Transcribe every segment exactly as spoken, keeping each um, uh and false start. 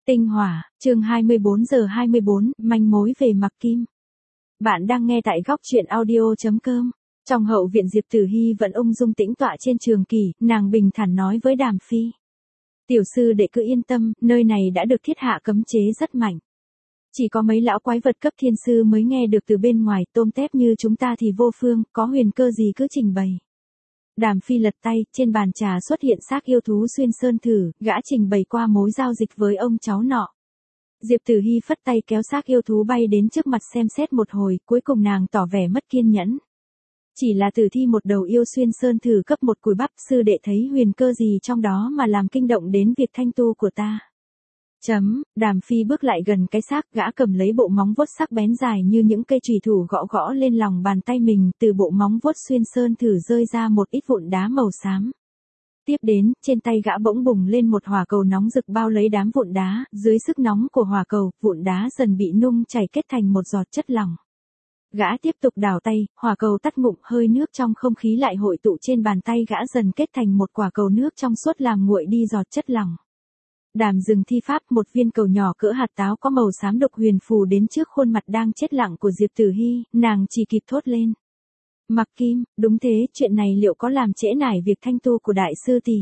Tinh Hỏa, chương hai mươi bốn giờ hai mươi bốn, manh mối về Mạc Kim. Bạn đang nghe tại góc truyện audio chấm com. Trong hậu viện Diệp Tử Hi vẫn ung dung tĩnh tọa trên trường kỷ, nàng bình thản nói với Đàm Phi. Tiểu sư đệ cứ yên tâm, nơi này đã được thiết hạ cấm chế rất mạnh. Chỉ có mấy lão quái vật cấp thiên sư mới nghe được từ bên ngoài, tôm tép như chúng ta thì vô phương, có huyền cơ gì cứ trình bày. Đàm Phi lật tay, trên bàn trà xuất hiện xác yêu thú xuyên sơn thử, gã trình bày qua mối giao dịch với ông cháu nọ. Diệp Tử Hi phất tay kéo xác yêu thú bay đến trước mặt xem xét một hồi, cuối cùng nàng tỏ vẻ mất kiên nhẫn. Chỉ là tử thi một đầu yêu xuyên sơn thử cấp một cùi bắp, sư đệ thấy huyền cơ gì trong đó mà làm kinh động đến việc thanh tu của ta. Chấm, Đàm Phi bước lại gần cái xác, gã cầm lấy bộ móng vuốt sắc bén dài như những cây chùy thủ gõ gõ lên lòng bàn tay mình, từ bộ móng vuốt xuyên sơn thử rơi ra một ít vụn đá màu xám. Tiếp đến, trên tay gã bỗng bùng lên một hỏa cầu nóng rực bao lấy đám vụn đá, dưới sức nóng của hỏa cầu, vụn đá dần bị nung chảy kết thành một giọt chất lỏng. Gã tiếp tục đảo tay, hỏa cầu tắt ngụm, hơi nước trong không khí lại hội tụ trên bàn tay gã dần kết thành một quả cầu nước trong suốt làm nguội đi giọt chất lỏng. Đàm dừng thi pháp, một viên cầu nhỏ cỡ hạt táo có màu xám đục huyền phù đến trước khuôn mặt đang chết lặng của Diệp Tử Hi, nàng chỉ kịp thốt lên. Mạc Kim, đúng thế, chuyện này liệu có làm trễ nải việc thanh tu của đại sư tỷ?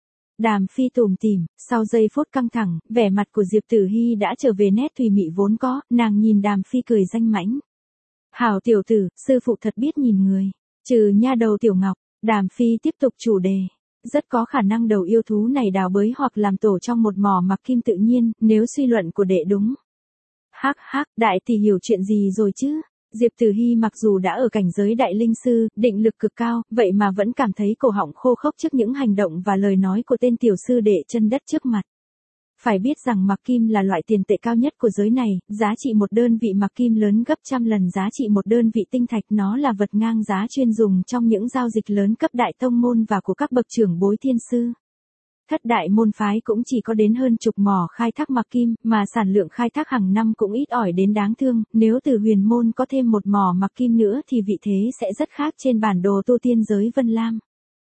Đàm Phi tủm tỉm, sau giây phút căng thẳng, vẻ mặt của Diệp Tử Hi đã trở về nét thùy mị vốn có, nàng nhìn Đàm Phi cười danh mãnh. Hảo tiểu tử, sư phụ thật biết nhìn người, trừ nha đầu Tiểu Ngọc. Đàm Phi tiếp tục chủ đề. Rất có khả năng đầu yêu thú này đào bới hoặc làm tổ trong một mỏ Mạc Kim tự nhiên, nếu suy luận của đệ đúng. Hắc hắc, đại tỷ hiểu chuyện gì rồi chứ? Diệp Tử Hi mặc dù đã ở cảnh giới đại linh sư, định lực cực cao, vậy mà vẫn cảm thấy cổ họng khô khốc trước những hành động và lời nói của tên tiểu sư đệ chân đất trước mặt. Phải biết rằng Mạc Kim là loại tiền tệ cao nhất của giới này, giá trị một đơn vị Mạc Kim lớn gấp trăm lần giá trị một đơn vị tinh thạch, nó là vật ngang giá chuyên dùng trong những giao dịch lớn cấp đại tông môn và của các bậc trưởng bối thiên sư. Thất đại môn phái cũng chỉ có đến hơn chục mỏ khai thác Mạc Kim, mà sản lượng khai thác hàng năm cũng ít ỏi đến đáng thương, nếu từ huyền môn có thêm một mỏ Mạc Kim nữa thì vị thế sẽ rất khác trên bản đồ tu tiên giới Vân Lam.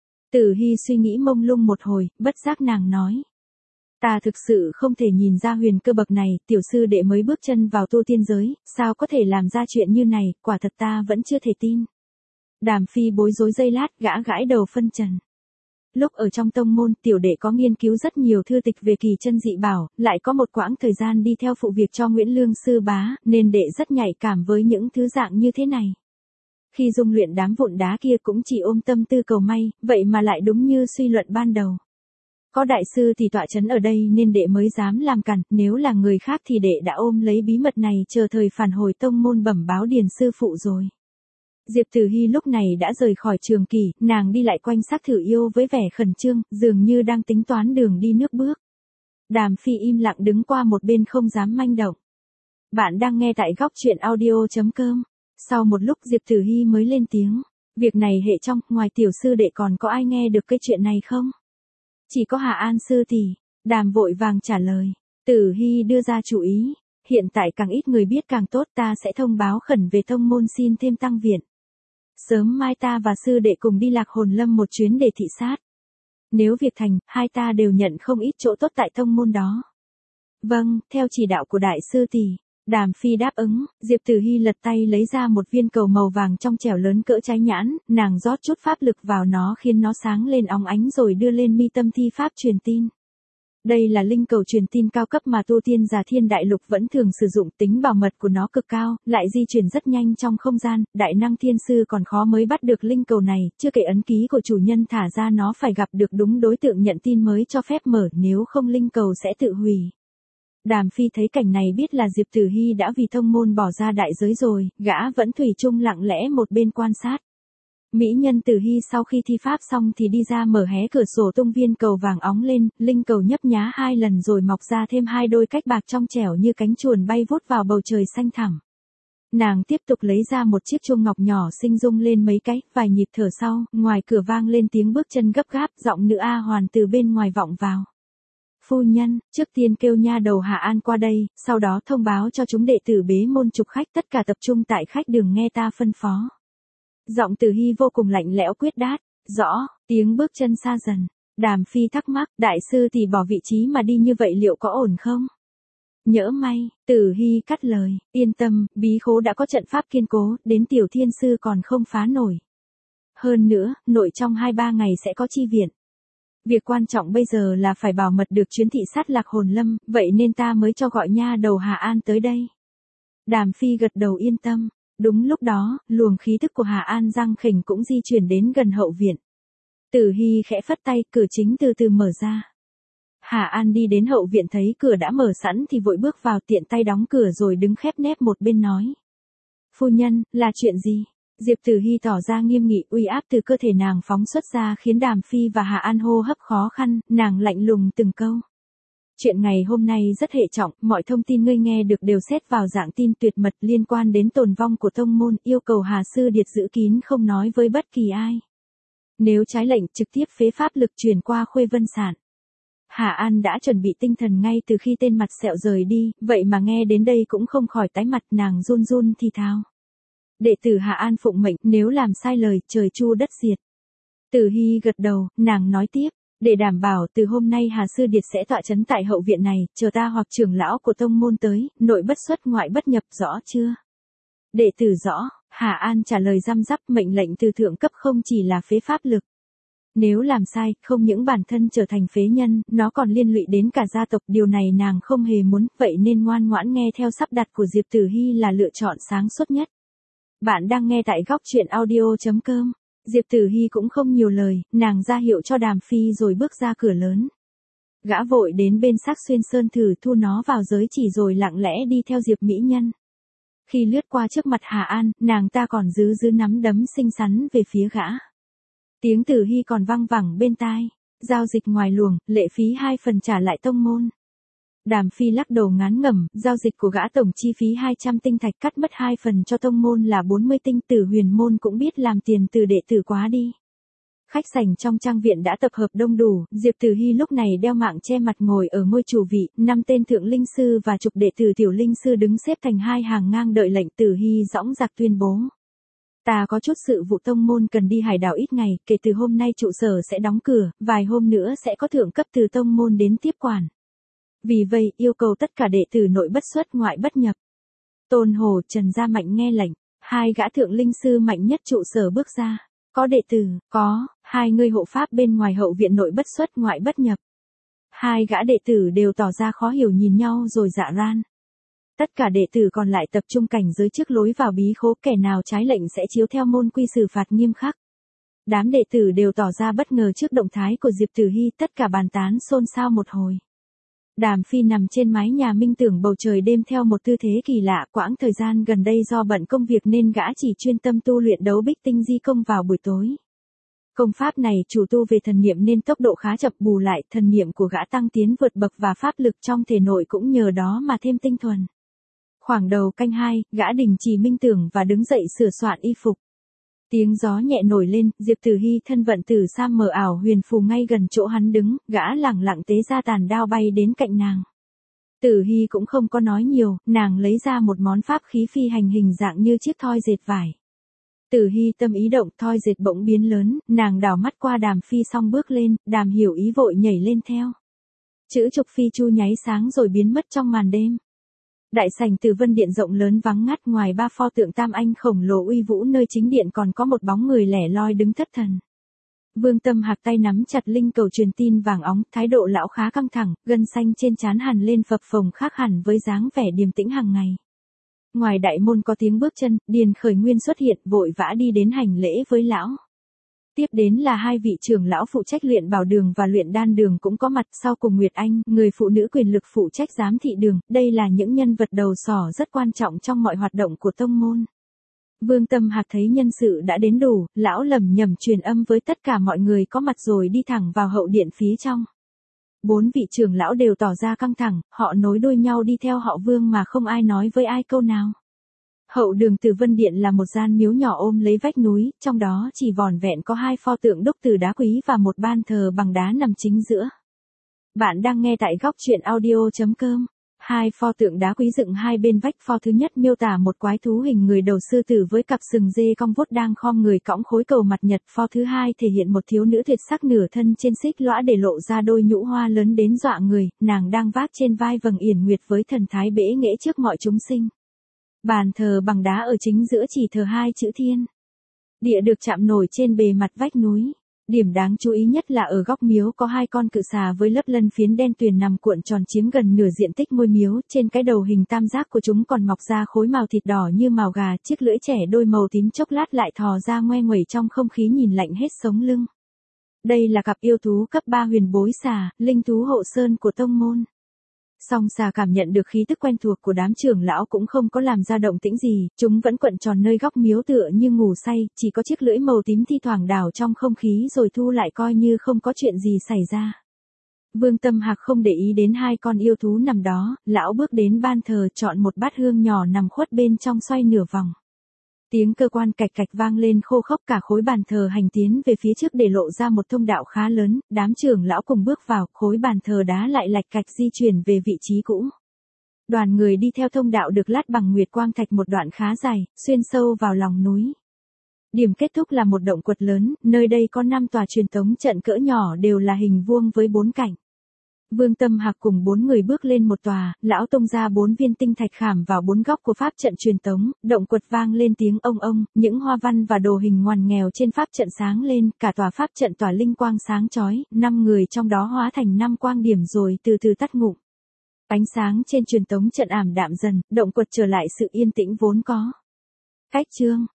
Tử Hi suy nghĩ mông lung một hồi, bất giác nàng nói. Ta thực sự không thể nhìn ra huyền cơ bậc này, tiểu sư đệ mới bước chân vào tu tiên giới, sao có thể làm ra chuyện như này, quả thật ta vẫn chưa thể tin. Đàm Phi bối rối giây lát, gã gãi đầu phân trần. Lúc ở trong tông môn, tiểu đệ có nghiên cứu rất nhiều thư tịch về kỳ chân dị bảo, lại có một quãng thời gian đi theo phụ việc cho Nguyễn Lương sư bá, nên đệ rất nhạy cảm với những thứ dạng như thế này. Khi dung luyện đám vụn đá kia cũng chỉ ôm tâm tư cầu may, vậy mà lại đúng như suy luận ban đầu. Có đại sư thì tọa chấn ở đây nên đệ mới dám làm cản, nếu là người khác thì đệ đã ôm lấy bí mật này chờ thời phản hồi tông môn bẩm báo điền sư phụ rồi. Diệp Tử Hi lúc này đã rời khỏi trường kỷ, nàng đi lại quanh xác thử yêu với vẻ khẩn trương, dường như đang tính toán đường đi nước bước. Đàm Phi im lặng đứng qua một bên không dám manh động. Bạn đang nghe tại góc truyện audio chấm com. Sau một lúc Diệp Tử Hi mới lên tiếng. Việc này hệ trong, ngoài tiểu sư đệ còn có ai nghe được cái chuyện này không? Chỉ có Hạ An sư tỷ. Đàm vội vàng trả lời. Tử Hi đưa ra chủ ý. Hiện tại càng ít người biết càng tốt, ta sẽ thông báo khẩn về tông môn xin thêm tăng viện. Sớm mai ta và sư đệ cùng đi Lạc Hồn Lâm một chuyến để thị sát. Nếu việc thành, hai ta đều nhận không ít chỗ tốt tại tông môn đó. Vâng, theo chỉ đạo của đại sư tỷ. Đàm Phi đáp ứng, Diệp Tử Hi lật tay lấy ra một viên cầu màu vàng trong trẻo lớn cỡ trái nhãn, nàng rót chút pháp lực vào nó khiến nó sáng lên óng ánh rồi đưa lên mi tâm thi pháp truyền tin. Đây là linh cầu truyền tin cao cấp mà tu tiên giả Thiên Đại Lục vẫn thường sử dụng, tính bảo mật của nó cực cao, lại di chuyển rất nhanh trong không gian, đại năng thiên sư còn khó mới bắt được linh cầu này, chưa kể ấn ký của chủ nhân thả ra nó phải gặp được đúng đối tượng nhận tin mới cho phép mở, nếu không linh cầu sẽ tự hủy. Đàm Phi thấy cảnh này biết là Diệp Tử Hi đã vì tông môn bỏ ra đại giới rồi, gã vẫn thủy chung lặng lẽ một bên quan sát. Mỹ nhân Tử Hi sau khi thi pháp xong thì đi ra mở hé cửa sổ tung viên cầu vàng óng lên, linh cầu nhấp nhá hai lần rồi mọc ra thêm hai đôi cách bạc trong trẻo như cánh chuồn bay vút vào bầu trời xanh thẳm. Nàng tiếp tục lấy ra một chiếc chuông ngọc nhỏ xinh rung lên mấy cái, vài nhịp thở sau, ngoài cửa vang lên tiếng bước chân gấp gáp, giọng nữ A Hoàn từ bên ngoài vọng vào. Phu nhân, trước tiên kêu nha đầu Hạ An qua đây, sau đó thông báo cho chúng đệ tử bế môn trục khách tất cả tập trung tại khách đường nghe ta phân phó. Giọng Tử Hi vô cùng lạnh lẽo quyết đát. Rõ, tiếng bước chân xa dần. Đàm Phi thắc mắc, đại sư thì bỏ vị trí mà đi như vậy liệu có ổn không? Nhỡ may, Tử Hy cắt lời, yên tâm, bí khố đã có trận pháp kiên cố, đến tiểu thiên sư còn không phá nổi. Hơn nữa, nội trong hai ba ngày sẽ có chi viện. Việc quan trọng bây giờ là phải bảo mật được chuyến thị sát Lạc Hồn Lâm, vậy nên ta mới cho gọi nha đầu Hà An tới đây. Đàm Phi gật đầu yên tâm. Đúng lúc đó, luồng khí thức của Hà An Giang Khỉnh cũng di chuyển đến gần hậu viện. Tử Hy khẽ phất tay, cửa chính từ từ mở ra. Hà An đi đến hậu viện thấy cửa đã mở sẵn thì vội bước vào, tiện tay đóng cửa rồi đứng khép nép một bên nói. Phu nhân, là chuyện gì? Diệp Tử Hy tỏ ra nghiêm nghị, uy áp từ cơ thể nàng phóng xuất ra khiến Đàm Phi và Hà An hô hấp khó khăn, nàng lạnh lùng từng câu. Chuyện ngày hôm nay rất hệ trọng, mọi thông tin ngươi nghe được đều xét vào dạng tin tuyệt mật liên quan đến tồn vong của tông môn, yêu cầu Hà Sư Điệt giữ kín không nói với bất kỳ ai. Nếu trái lệnh trực tiếp phế pháp lực truyền qua Khuê Vân Sản. Hà An đã chuẩn bị tinh thần ngay từ khi tên mặt sẹo rời đi, vậy mà nghe đến đây cũng không khỏi tái mặt, nàng run run thì thào. Đệ tử Hà An phụng mệnh, nếu làm sai lời, trời chu đất diệt. Tử Hy gật đầu, nàng nói tiếp, để đảm bảo từ hôm nay Hà Sư Điệt sẽ tọa chấn tại hậu viện này, chờ ta hoặc trưởng lão của tông môn tới, nội bất xuất ngoại bất nhập, rõ chưa? Đệ tử rõ, Hà An trả lời răm rắp, mệnh lệnh từ thượng cấp không chỉ là phế pháp lực. Nếu làm sai, không những bản thân trở thành phế nhân, nó còn liên lụy đến cả gia tộc, điều này nàng không hề muốn, vậy nên ngoan ngoãn nghe theo sắp đặt của Diệp Tử Hy là lựa chọn sáng suốt nhất. Bạn đang nghe tại góc truyện audio chấm com. Diệp Tử Hy cũng không nhiều lời, nàng ra hiệu cho Đàm Phi rồi bước ra cửa lớn. Gã vội đến bên xác xuyên sơn thử thu nó vào giới chỉ rồi lặng lẽ đi theo Diệp mỹ nhân. Khi lướt qua trước mặt Hà An, nàng ta còn giữ giữ nắm đấm xinh xắn về phía gã. Tiếng Tử Hy còn vang vẳng bên tai. Giao dịch ngoài luồng, lệ phí hai phần trả lại tông môn. Đàm Phi lắc đầu ngán ngẩm, giao dịch của gã tổng chi phí hai trăm tinh thạch, cắt mất hai phần cho tông môn là bốn mươi tinh, Tử Huyền môn cũng biết làm tiền từ đệ tử quá đi. Khách sảnh trong trang viện đã tập hợp đông đủ, Diệp Tử Hy lúc này đeo mạng che mặt ngồi ở ngôi chủ vị, năm tên thượng linh sư và chục đệ tử tiểu linh sư đứng xếp thành hai hàng ngang đợi lệnh. Tử Hy dõng dạc tuyên bố. Ta có chút sự vụ tông môn cần đi hải đảo ít ngày, kể từ hôm nay trụ sở sẽ đóng cửa, vài hôm nữa sẽ có thượng cấp từ tông môn đến tiếp quản. Vì vậy, yêu cầu tất cả đệ tử nội bất xuất ngoại bất nhập. Tôn Hổ, Trần Gia Mạnh nghe lệnh, hai gã thượng linh sư mạnh nhất trụ sở bước ra. Có đệ tử, có, hai người hộ pháp bên ngoài hậu viện nội bất xuất ngoại bất nhập. Hai gã đệ tử đều tỏ ra khó hiểu nhìn nhau rồi dạ ran. Tất cả đệ tử còn lại tập trung cảnh giới trước lối vào bí khố, kẻ nào trái lệnh sẽ chiếu theo môn quy xử phạt nghiêm khắc. Đám đệ tử đều tỏ ra bất ngờ trước động thái của Diệp Tử Hy, tất cả bàn tán xôn xao một hồi. Đàm Phi nằm trên mái nhà minh tưởng bầu trời đêm theo một tư thế kỳ lạ, quãng thời gian gần đây do bận công việc nên gã chỉ chuyên tâm tu luyện đấu bích tinh di công vào buổi tối. Công pháp này chủ tu về thần niệm nên tốc độ khá chậm, bù lại thần niệm của gã tăng tiến vượt bậc và pháp lực trong thể nội cũng nhờ đó mà thêm tinh thuần. Khoảng đầu canh hai, gã đình chỉ minh tưởng và đứng dậy sửa soạn y phục. Tiếng gió nhẹ nổi lên, Diệp Tử Hy thân vận tử sam mờ ảo huyền phù ngay gần chỗ hắn đứng, gã lẳng lặng tế ra tàn đao bay đến cạnh nàng. Tử Hy cũng không có nói nhiều, nàng lấy ra một món pháp khí phi hành hình dạng như chiếc thoi dệt vải. Tử Hy tâm ý động, thoi dệt bỗng biến lớn, nàng đảo mắt qua Đàm Phi xong bước lên, Đàm Hiểu Ý vội nhảy lên theo. Chữ trục phi chu nháy sáng rồi biến mất trong màn đêm. Đại sảnh Từ Vân Điện rộng lớn vắng ngắt, ngoài ba pho tượng tam anh khổng lồ uy vũ nơi chính điện còn có một bóng người lẻ loi đứng thất thần. Vương Tâm Hạc tay nắm chặt linh cầu truyền tin vàng óng, thái độ lão khá căng thẳng, gân xanh trên trán hằn lên phập phồng khác hẳn với dáng vẻ điềm tĩnh hàng ngày. Ngoài đại môn có tiếng bước chân, Điền Khởi Nguyên xuất hiện, vội vã đi đến hành lễ với lão. Tiếp đến là hai vị trưởng lão phụ trách luyện bảo đường và luyện đan đường cũng có mặt, sau cùng Nguyệt Anh, người phụ nữ quyền lực phụ trách giám thị đường, đây là những nhân vật đầu sỏ rất quan trọng trong mọi hoạt động của tông môn. Vương Tâm Hạc thấy nhân sự đã đến đủ, lão lẩm nhẩm truyền âm với tất cả mọi người có mặt rồi đi thẳng vào hậu điện phía trong. Bốn vị trưởng lão đều tỏ ra căng thẳng, họ nối đuôi nhau đi theo họ Vương mà không ai nói với ai câu nào. Hậu đường Từ Vân Điện là một gian miếu nhỏ ôm lấy vách núi, trong đó chỉ vỏn vẹn có hai pho tượng đúc từ đá quý và một ban thờ bằng đá nằm chính giữa. Bạn đang nghe tại góc truyện audio chấm com. Hai pho tượng đá quý dựng hai bên vách, pho thứ nhất miêu tả một quái thú hình người đầu sư tử với cặp sừng dê cong vút đang khom người cõng khối cầu mặt nhật, pho thứ hai thể hiện một thiếu nữ tuyệt sắc nửa thân trên xích lõa để lộ ra đôi nhũ hoa lớn đến dọa người, nàng đang vác trên vai vầng yển nguyệt với thần thái bẽ nghễ trước mọi chúng sinh. Bàn thờ bằng đá ở chính giữa chỉ thờ hai chữ Thiên Địa được chạm nổi trên bề mặt vách núi. Điểm đáng chú ý nhất là ở góc miếu có hai con cự xà với lớp lân phiến đen tuyền nằm cuộn tròn chiếm gần nửa diện tích ngôi miếu, trên cái đầu hình tam giác của chúng còn mọc ra khối mào thịt đỏ như mào gà, chiếc lưỡi trẻ đôi màu tím chốc lát lại thò ra ngoe nguẩy trong không khí nhìn lạnh hết sống lưng. Đây là cặp yêu thú cấp ba huyền bối xà, linh thú hộ sơn của tông môn. Song xà cảm nhận được khí tức quen thuộc của đám trưởng lão cũng không có làm ra động tĩnh gì, chúng vẫn quận tròn nơi góc miếu tựa như ngủ say, chỉ có chiếc lưỡi màu tím thi thoảng đảo trong không khí rồi thu lại coi như không có chuyện gì xảy ra. Vương Tâm Hạc không để ý đến hai con yêu thú nằm đó, lão bước đến ban thờ chọn một bát hương nhỏ nằm khuất bên trong xoay nửa vòng. Tiếng cơ quan cạch cạch vang lên khô khốc, cả khối bàn thờ hành tiến về phía trước để lộ ra một thông đạo khá lớn, đám trưởng lão cùng bước vào, khối bàn thờ đá lại lạch cạch di chuyển về vị trí cũ. Đoàn người đi theo thông đạo được lát bằng nguyệt quang thạch một đoạn khá dài, xuyên sâu vào lòng núi. Điểm kết thúc là một động quật lớn, nơi đây có năm tòa truyền tống trận cỡ nhỏ đều là hình vuông với bốn cạnh. Vương Tâm Hạc cùng bốn người bước lên một tòa, lão tung ra bốn viên tinh thạch khảm vào bốn góc của pháp trận truyền tống, động quật vang lên tiếng ông ông, những hoa văn và đồ hình ngoằn nghèo trên pháp trận sáng lên, cả tòa pháp trận tỏa linh quang sáng chói, năm người trong đó hóa thành năm quang điểm rồi từ từ tắt ngụm. Ánh sáng trên truyền tống trận ảm đạm dần, động quật trở lại sự yên tĩnh vốn có. Cách chương